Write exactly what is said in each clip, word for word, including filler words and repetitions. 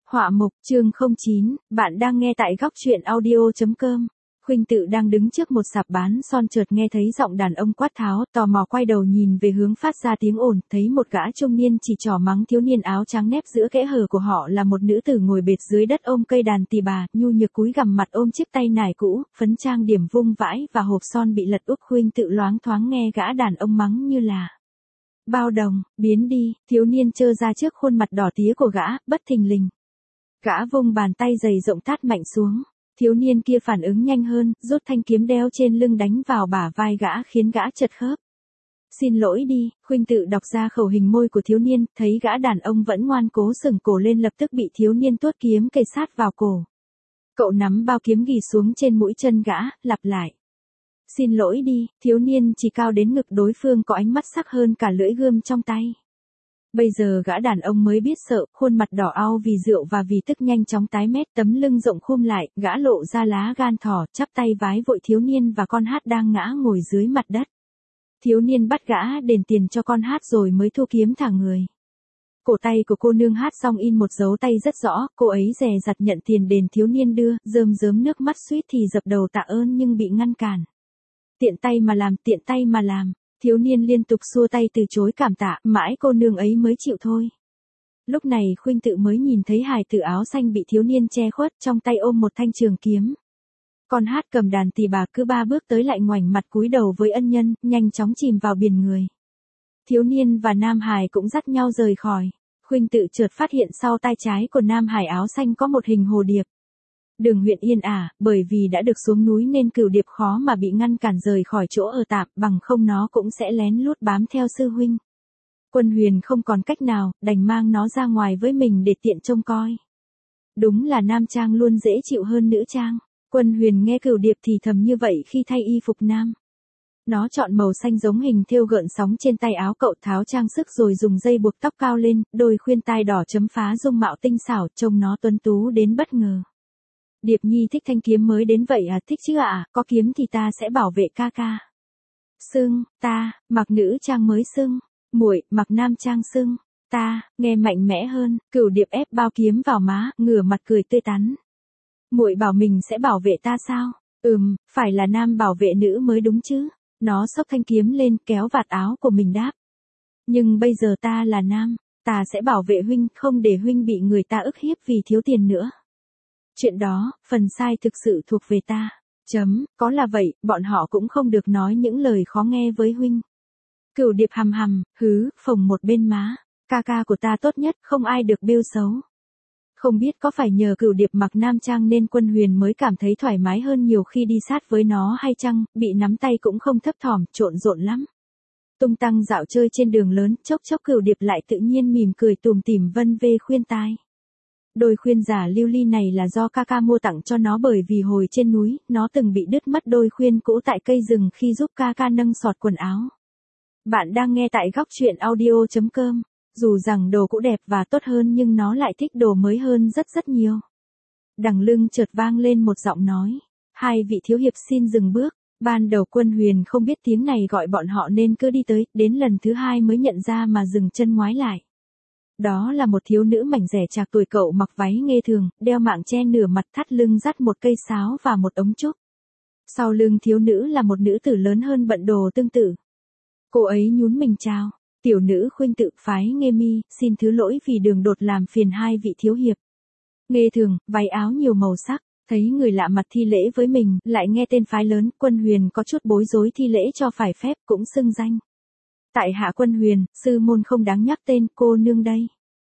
Họa mục chương không chín, bạn đang nghe tại góc truyện audio chấm com. Khuynh Tự đang đứng trước một sạp bán son chợt nghe thấy giọng đàn ông quát tháo, tò mò quay đầu nhìn về hướng phát ra tiếng ồn, thấy một gã trung niên chỉ trỏ mắng thiếu niên áo trắng nép giữa kẽ hở của họ là một nữ tử ngồi bệt dưới đất ôm cây đàn tỳ bà, nhu nhược cúi gằm mặt ôm chiếc tay nải cũ, phấn trang điểm vung vãi và hộp son bị lật úp. Khuynh Tự loáng thoáng nghe gã đàn ông mắng như là bao đồng, biến đi, thiếu niên trơ ra trước khuôn mặt đỏ tía của gã, bất thình lình. Gã vung bàn tay dày rộng tát mạnh xuống, thiếu niên kia phản ứng nhanh hơn, rút thanh kiếm đeo trên lưng đánh vào bả vai gã khiến gã chật khớp. Xin lỗi đi, Khuynh Tự đọc ra khẩu hình môi của thiếu niên, thấy gã đàn ông vẫn ngoan cố sừng cổ lên lập tức bị thiếu niên tuốt kiếm kề sát vào cổ. Cậu nắm bao kiếm ghì xuống trên mũi chân gã, lặp lại. Xin lỗi đi, thiếu niên chỉ cao đến ngực đối phương có ánh mắt sắc hơn cả lưỡi gươm trong tay. Bây giờ gã đàn ông mới biết sợ, khuôn mặt đỏ au vì rượu và vì tức nhanh chóng tái mét, tấm lưng rộng khum lại, gã lộ ra lá gan thỏ, chắp tay vái vội thiếu niên và con hát đang ngã ngồi dưới mặt đất. Thiếu niên bắt gã đền tiền cho con hát rồi mới thu kiếm thả người. Cổ tay của cô nương hát xong in một dấu tay rất rõ, cô ấy dè dặt nhận tiền đền thiếu niên đưa, rơm rớm nước mắt suýt thì dập đầu tạ ơn nhưng bị ngăn cản. Tiện tay mà làm, tiện tay mà làm. Thiếu niên liên tục xua tay từ chối cảm tạ, mãi cô nương ấy mới chịu thôi. Lúc này Khuynh Tự mới nhìn thấy hài tử áo xanh bị thiếu niên che khuất, trong tay ôm một thanh trường kiếm. Con hát cầm đàn tỳ bà cứ ba bước tới lại ngoảnh mặt cúi đầu với ân nhân, nhanh chóng chìm vào biển người. Thiếu niên và nam hài cũng dắt nhau rời khỏi. Khuynh Tự chợt phát hiện sau tay trái của nam hài áo xanh có một hình hồ điệp. Đường huyện yên ả, bởi vì đã được xuống núi nên Cửu Điệp khó mà bị ngăn cản rời khỏi chỗ ở tạm, bằng không nó cũng sẽ lén lút bám theo sư huynh. Quân Huyền không còn cách nào, đành mang nó ra ngoài với mình để tiện trông coi. Đúng là nam trang luôn dễ chịu hơn nữ trang. Quân Huyền nghe Cửu Điệp thì thầm như vậy khi thay y phục nam. Nó chọn màu xanh giống hình thêu gợn sóng trên tay áo cậu, tháo trang sức rồi dùng dây buộc tóc cao lên, đôi khuyên tai đỏ chấm phá dung mạo tinh xảo, trông nó tuấn tú đến bất ngờ. Điệp Nhi thích thanh kiếm mới đến vậy à? Thích chứ ạ, à? Có kiếm thì ta sẽ bảo vệ ca ca. Sưng, ta, mặc nữ trang mới sưng. Muội, mặc nam trang sưng. Ta, nghe mạnh mẽ hơn. Cửu Điệp ép bao kiếm vào má, ngửa mặt cười tươi tắn. Muội bảo mình sẽ bảo vệ ta sao? Ừm, phải là nam bảo vệ nữ mới đúng chứ. Nó xốc thanh kiếm lên, kéo vạt áo của mình đáp. Nhưng bây giờ ta là nam, ta sẽ bảo vệ huynh, không để huynh bị người ta ức hiếp vì thiếu tiền nữa. Chuyện đó, phần sai thực sự thuộc về ta. Chấm, có là vậy, bọn họ cũng không được nói những lời khó nghe với huynh. Cửu Điệp hầm hầm, hứ, phồng một bên má. Ca ca của ta tốt nhất, không ai được bêu xấu. Không biết có phải nhờ Cửu Điệp mặc nam trang nên Quân Huyền mới cảm thấy thoải mái hơn nhiều khi đi sát với nó hay chăng, bị nắm tay cũng không thấp thỏm, trộn rộn lắm. Tung tăng dạo chơi trên đường lớn, chốc chốc Cửu Điệp lại tự nhiên mỉm cười tủm tỉm vân vê khuyên tai. Đôi khuyên giả lưu ly này là do ca ca mua tặng cho nó bởi vì hồi trên núi, nó từng bị đứt mất đôi khuyên cũ tại cây rừng khi giúp ca ca nâng sọt quần áo. Bạn đang nghe tại góc truyện audio chấm com. Dù rằng đồ cũ đẹp và tốt hơn nhưng nó lại thích đồ mới hơn rất rất nhiều. Đằng lưng chợt vang lên một giọng nói. Hai vị thiếu hiệp xin dừng bước. Ban đầu Quân Huyền không biết tiếng này gọi bọn họ nên cứ đi tới, đến lần thứ hai mới nhận ra mà dừng chân ngoái lại. Đó là một thiếu nữ mảnh rẻ trạc tuổi cậu mặc váy nghê thường, đeo mạng che nửa mặt, thắt lưng dắt một cây sáo và một ống trúc. Sau lưng thiếu nữ là một nữ tử lớn hơn bận đồ tương tự. Cô ấy nhún mình chào. Tiểu nữ Khuynh Tự phái Nghê Mi, xin thứ lỗi vì đường đột làm phiền hai vị thiếu hiệp. Nghê thường, váy áo nhiều màu sắc, thấy người lạ mặt thi lễ với mình, lại nghe tên phái lớn, Quân Huyền có chút bối rối thi lễ cho phải phép, cũng xưng danh. Tại hạ Quân Huyền, sư môn không đáng nhắc tên, cô nương đây.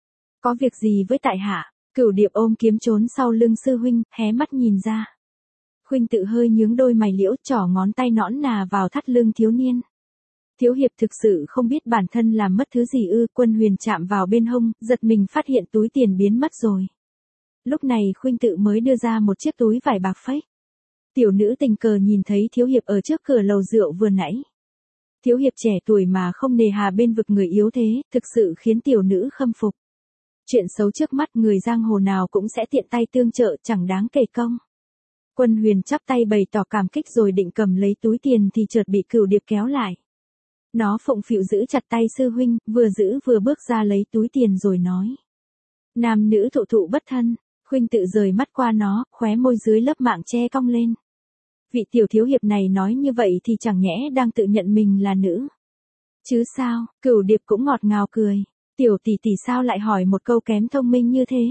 Có việc gì với tại hạ? Cửu Điệp ôm kiếm trốn sau lưng sư huynh, hé mắt nhìn ra. Khuynh Tự hơi nhướng đôi mày liễu, trỏ ngón tay nõn nà vào thắt lưng thiếu niên. Thiếu hiệp thực sự không biết bản thân làm mất thứ gì ư? Quân Huyền chạm vào bên hông, giật mình phát hiện túi tiền biến mất rồi. Lúc này Khuynh Tự mới đưa ra một chiếc túi vải bạc phếch. Tiểu nữ tình cờ nhìn thấy thiếu hiệp ở trước cửa lầu rượu vừa nãy. Thiếu hiệp trẻ tuổi mà không nề hà bên vực người yếu thế, thực sự khiến tiểu nữ khâm phục. Chuyện xấu trước mắt người giang hồ nào cũng sẽ tiện tay tương trợ, chẳng đáng kể công. Quân Huyền chắp tay bày tỏ cảm kích rồi định cầm lấy túi tiền thì chợt bị Cửu Điệp kéo lại. Nó phụng phịu giữ chặt tay sư huynh, vừa giữ vừa bước ra lấy túi tiền rồi nói. Nam nữ thụ thụ bất thân, Khuynh Tự rời mắt qua nó, khóe môi dưới lớp mạng che cong lên. Vị tiểu thiếu hiệp này nói như vậy thì chẳng nhẽ đang tự nhận mình là nữ. Chứ sao, Cửu Điệp cũng ngọt ngào cười. Tiểu tỷ tỷ sao lại hỏi một câu kém thông minh như thế?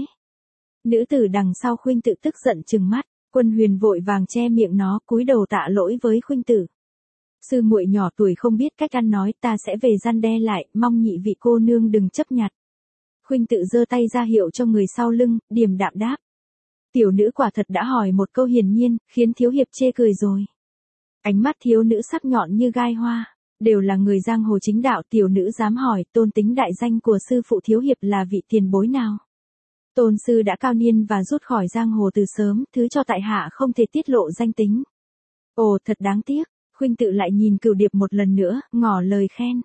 Nữ tử đằng sau Khuynh Tự tức giận trừng mắt, Quân Huyền vội vàng che miệng nó, cúi đầu tạ lỗi với Khuynh Tự. Sư muội nhỏ tuổi không biết cách ăn nói, ta sẽ về răn đe lại, mong nhị vị cô nương đừng chấp nhặt. Khuynh Tự giơ tay ra hiệu cho người sau lưng, điềm đạm đáp. Tiểu nữ quả thật đã hỏi một câu hiển nhiên, khiến thiếu hiệp chê cười rồi. Ánh mắt thiếu nữ sắc nhọn như gai hoa, đều là người giang hồ chính đạo, tiểu nữ dám hỏi, tôn tính đại danh của sư phụ thiếu hiệp là vị tiền bối nào? Tôn sư đã cao niên và rút khỏi giang hồ từ sớm, thứ cho tại hạ không thể tiết lộ danh tính. Ồ, thật đáng tiếc. Khuynh Tự lại nhìn Cửu Điệp một lần nữa, ngỏ lời khen.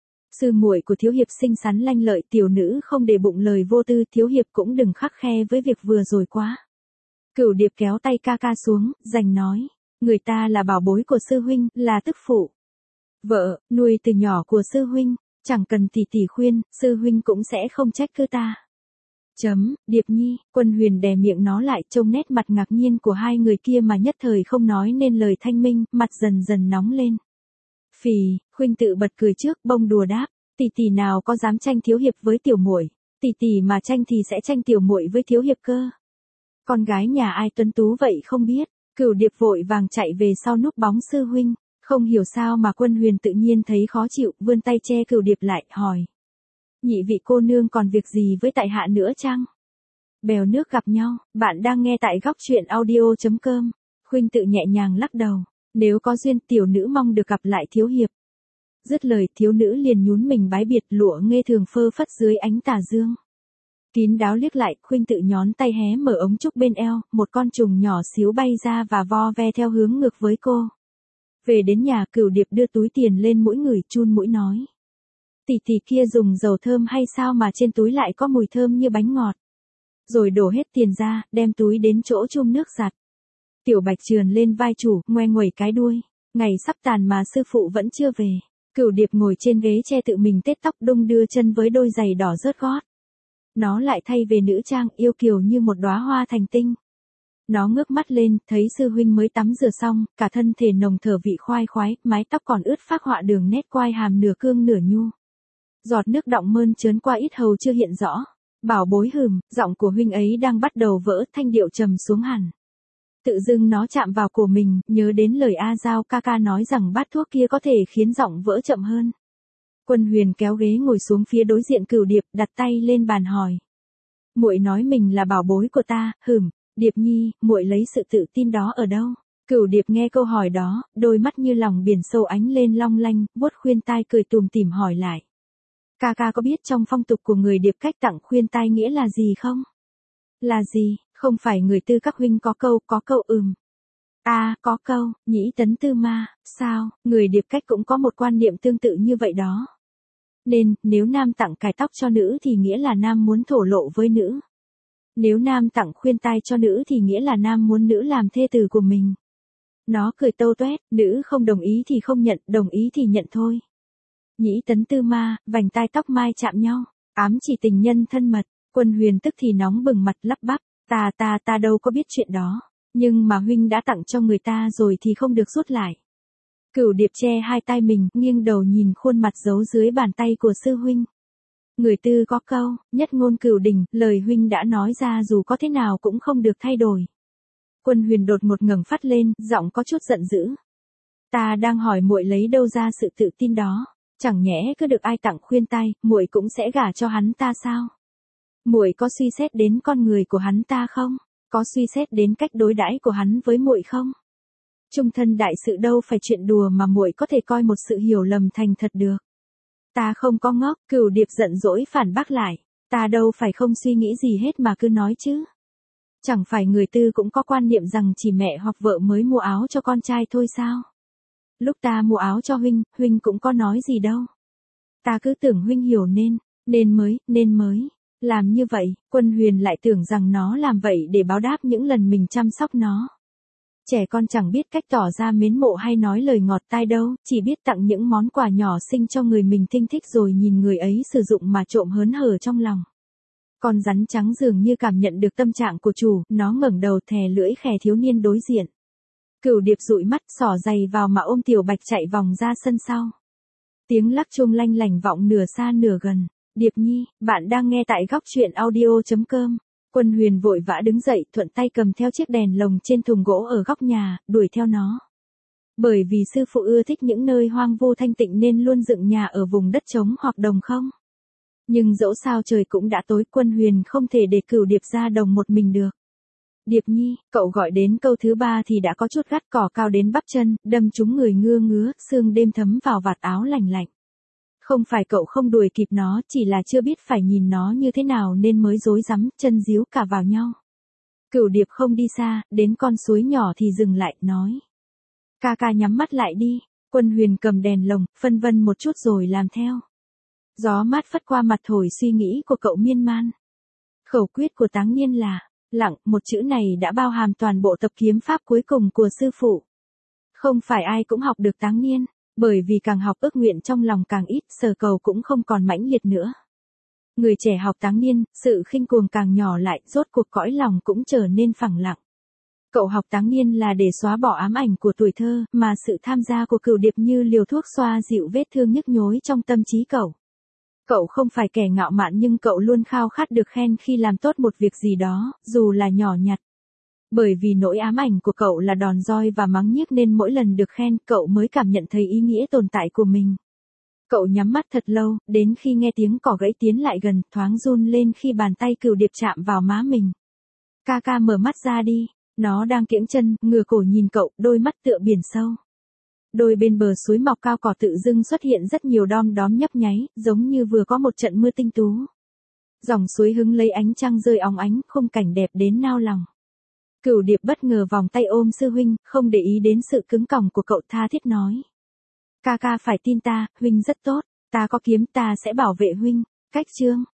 Sư muội của thiếu hiệp xinh xắn lanh lợi, tiểu nữ không để bụng lời vô tư, thiếu hiệp cũng đừng khắc khe với việc vừa rồi quá. Cửu Điệp kéo tay ca ca xuống, giành nói, người ta là bảo bối của sư huynh, là tức phụ. Vợ, nuôi từ nhỏ của sư huynh, chẳng cần tỷ tỷ khuyên, sư huynh cũng sẽ không trách cứ ta. Chấm, Điệp Nhi, Quân Huyền đè miệng nó lại, trông nét mặt ngạc nhiên của hai người kia mà nhất thời không nói nên lời thanh minh, mặt dần dần nóng lên. Phì, Khuynh Tự bật cười trước, bông đùa đáp, tỷ tỷ nào có dám tranh thiếu hiệp với tiểu muội, tỷ tỷ mà tranh thì sẽ tranh tiểu muội với thiếu hiệp cơ. Con gái nhà ai tuấn tú vậy không biết. Cửu Điệp vội vàng chạy về sau núp bóng sư huynh, không hiểu sao mà Quân Huyền tự nhiên thấy khó chịu, vươn tay che Cửu Điệp lại, hỏi. Nhị vị cô nương còn việc gì với tại hạ nữa chăng? Bèo nước gặp nhau, bạn đang nghe tại góc truyện audio chấm com. Khuynh Tự nhẹ nhàng lắc đầu, nếu có duyên tiểu nữ mong được gặp lại thiếu hiệp. Dứt lời thiếu nữ liền nhún mình bái biệt, lụa nghê thường phơ phất dưới ánh tà dương. Kín đáo liếc lại, Khuynh Tự nhón tay hé mở ống trúc bên eo, một con trùng nhỏ xíu bay ra và vo ve theo hướng ngược với cô. Về đến nhà, Cửu Điệp đưa túi tiền lên mũi người, chun mũi nói. Tỷ tỷ kia dùng dầu thơm hay sao mà trên túi lại có mùi thơm như bánh ngọt. Rồi đổ hết tiền ra, đem túi đến chỗ chum nước giặt. Tiểu Bạch trườn lên vai chủ, ngoe nguẩy cái đuôi. Ngày sắp tàn mà sư phụ vẫn chưa về. Cửu Điệp ngồi trên ghế tre tự mình tết tóc, đung đưa chân với đôi giày đỏ rớt gót. Nó lại thay về nữ trang, yêu kiều như một đóa hoa thành tinh. Nó ngước mắt lên, thấy sư huynh mới tắm rửa xong, cả thân thể nồng thở vị khoai khoái, mái tóc còn ướt phác họa đường nét quai hàm nửa cương nửa nhu. Giọt nước đọng mơn trớn qua ít hầu chưa hiện rõ. Bảo bối hừm, giọng của huynh ấy đang bắt đầu vỡ, thanh điệu trầm xuống hẳn. Tự dưng nó chạm vào cổ mình, nhớ đến lời A Giao ca ca nói rằng bát thuốc kia có thể khiến giọng vỡ chậm hơn. Quân Huyền kéo ghế ngồi xuống phía đối diện Cửu Điệp, đặt tay lên bàn hỏi. Muội nói mình là bảo bối của ta, hừm, Điệp Nhi, muội lấy sự tự tin đó ở đâu? Cửu Điệp nghe câu hỏi đó, đôi mắt như lòng biển sâu ánh lên long lanh, vuốt khuyên tai cười tùm tìm hỏi lại. Ca ca có biết trong phong tục của người Điệp cách tặng khuyên tai nghĩa là gì không? Là gì, không phải người Tư các huynh có câu, có câu ừm. À, có câu, nhĩ tấn tư ma, sao, người Điệp cách cũng có một quan niệm tương tự như vậy đó. Nên, nếu nam tặng cài tóc cho nữ thì nghĩa là nam muốn thổ lộ với nữ. Nếu nam tặng khuyên tai cho nữ thì nghĩa là nam muốn nữ làm thê tử của mình. Nó cười tâu tuét, nữ không đồng ý thì không nhận, đồng ý thì nhận thôi. Nhĩ tấn tư ma, vành tai tóc mai chạm nhau, ám chỉ tình nhân thân mật. Quân Huyền tức thì nóng bừng mặt lắp bắp, ta ta ta đâu có biết chuyện đó, nhưng mà huynh đã tặng cho người ta rồi thì không được rút lại. Cửu Điệp che hai tay mình, nghiêng đầu nhìn khuôn mặt giấu dưới bàn tay của sư huynh. Người Tư có câu, nhất ngôn cửu đình, lời huynh đã nói ra dù có thế nào cũng không được thay đổi. Quân Huyền đột ngột ngẩng phát lên, giọng có chút giận dữ. Ta đang hỏi muội lấy đâu ra sự tự tin đó, chẳng nhẽ cứ được ai tặng khuyên tai, muội cũng sẽ gả cho hắn ta sao? Muội có suy xét đến con người của hắn ta không? Có suy xét đến cách đối đãi của hắn với muội không? Trung thân đại sự đâu phải chuyện đùa mà muội có thể coi một sự hiểu lầm thành thật được. Ta không có ngốc, Cửu Điệp giận dỗi phản bác lại, ta đâu phải không suy nghĩ gì hết mà cứ nói chứ. Chẳng phải người Tư cũng có quan niệm rằng chỉ mẹ hoặc vợ mới mua áo cho con trai thôi sao? Lúc ta mua áo cho huynh, huynh cũng có nói gì đâu. Ta cứ tưởng huynh hiểu nên, nên mới, nên mới. Làm như vậy, Quân Huyền lại tưởng rằng nó làm vậy để báo đáp những lần mình chăm sóc nó. Trẻ con chẳng biết cách tỏ ra mến mộ hay nói lời ngọt tai đâu, chỉ biết tặng những món quà nhỏ xinh cho người mình thinh thích rồi nhìn người ấy sử dụng mà trộm hớn hở trong lòng. Con rắn trắng dường như cảm nhận được tâm trạng của chủ, nó ngẩng đầu thè lưỡi khè thiếu niên đối diện. Cửu điệp dụi mắt xỏ giày vào mà ôm tiểu bạch chạy vòng ra sân sau. Tiếng lắc chuông lanh lành vọng nửa xa nửa gần. Điệp nhi, bạn đang nghe tại góc truyện audio.com. Quân Huyền vội vã đứng dậy thuận tay cầm theo chiếc đèn lồng trên thùng gỗ ở góc nhà, đuổi theo nó. Bởi vì sư phụ ưa thích những nơi hoang vu thanh tịnh nên luôn dựng nhà ở vùng đất trống hoặc đồng không. Nhưng dẫu sao trời cũng đã tối, Quân Huyền không thể để Cửu điệp ra đồng một mình được. Điệp nhi, cậu gọi đến câu thứ ba thì đã có chút gắt cỏ cao đến bắp chân, đâm trúng người ngưa ngứa, sương đêm thấm vào vạt áo lành lạnh. Không phải cậu không đuổi kịp nó, chỉ là chưa biết phải nhìn nó như thế nào nên mới rối rắm, chân díu cả vào nhau. Cửu điệp không đi xa, đến con suối nhỏ thì dừng lại, nói. Ca ca nhắm mắt lại đi. Quân Huyền cầm đèn lồng, phân vân một chút rồi làm theo. Gió mát phất qua mặt thổi suy nghĩ của cậu miên man. Khẩu quyết của Táng Niên là, lặng, một chữ này đã bao hàm toàn bộ tập kiếm pháp cuối cùng của sư phụ. Không phải ai cũng học được Táng Niên, bởi vì càng học ước nguyện trong lòng càng ít, sở cầu cũng không còn mãnh liệt nữa. Người trẻ học Táng Niên, sự khinh cuồng càng nhỏ lại, rốt cuộc cõi lòng cũng trở nên phẳng lặng. Cậu học Táng Niên là để xóa bỏ ám ảnh của tuổi thơ, mà sự tham gia của Cửu điệp như liều thuốc xoa dịu vết thương nhức nhối trong tâm trí cậu. Cậu không phải kẻ ngạo mạn nhưng cậu luôn khao khát được khen khi làm tốt một việc gì đó, dù là nhỏ nhặt. Bởi vì nỗi ám ảnh của cậu là đòn roi và mắng nhiếc nên mỗi lần được khen cậu mới cảm nhận thấy ý nghĩa tồn tại của mình. Cậu nhắm mắt thật lâu, đến khi nghe tiếng cỏ gãy tiến lại gần, thoáng run lên khi bàn tay Cửu điệp chạm vào má mình. Ca ca mở mắt ra đi. Nó đang kiễng chân, ngửa cổ nhìn cậu, đôi mắt tựa biển sâu. Đôi bên bờ suối mọc cao cỏ tự dưng xuất hiện rất nhiều đom đóm nhấp nháy, giống như vừa có một trận mưa tinh tú. Dòng suối hứng lấy ánh trăng rơi óng ánh, khung cảnh đẹp đến nao lòng. Cửu điệp bất ngờ vòng tay ôm sư huynh, không để ý đến sự cứng cỏng của cậu, tha thiết nói. Ca ca phải tin ta, huynh rất tốt, ta có kiếm ta sẽ bảo vệ huynh. Cách chương.